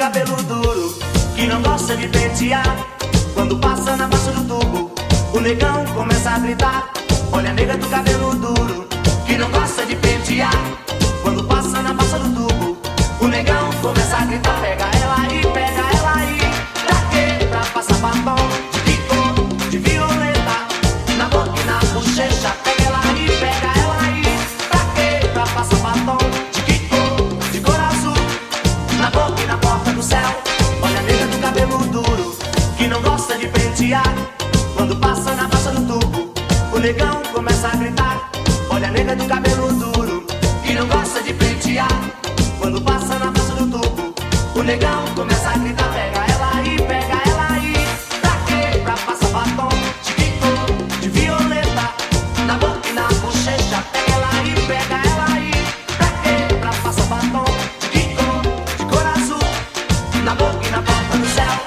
cabelo duro, que não gosta de pentear. Quando passa na baixa do tubo, o negão começa a gritar. Olha a nega do cabelo duro, que não gosta de pentear. Quando passa na baixa do tubo, o negão começa a gritar. Pega ela aí, pra quê? Pra passar batom de pico, de violeta, na boca e na bochecha. Pega ela aí, pra quê? Pra passar batom de pico, de cor azul, na boca e na porta do céu. Olha a nega do cabelo duro, que não gosta de pentear. Quando passa na baixa do tubo, o negão começa a gritar. Olha a nega do cabelo duro, que não gosta de pentear. Quando passa na baixa do tubo, o negão começa a gritar. Pega ela aí, pra quê? Pra passar batom de pico, de violeta, na boca e na bochecha. Pega ela aí, pra quê? Pra passar batom de pico, de cor azul, na boca e na porta do céu.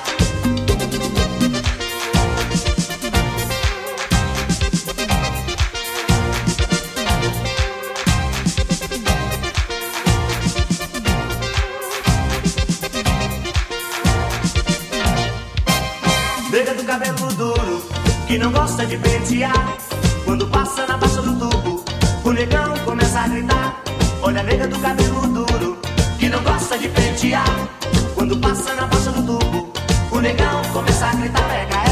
Nega do cabelo duro, que não gosta de pentear. Quando passa na baixa do tubo, o negão começa a gritar. Olha a nega do cabelo duro, que não gosta de pentear. Quando passa na baixa do tubo, o negão começa a gritar. Pega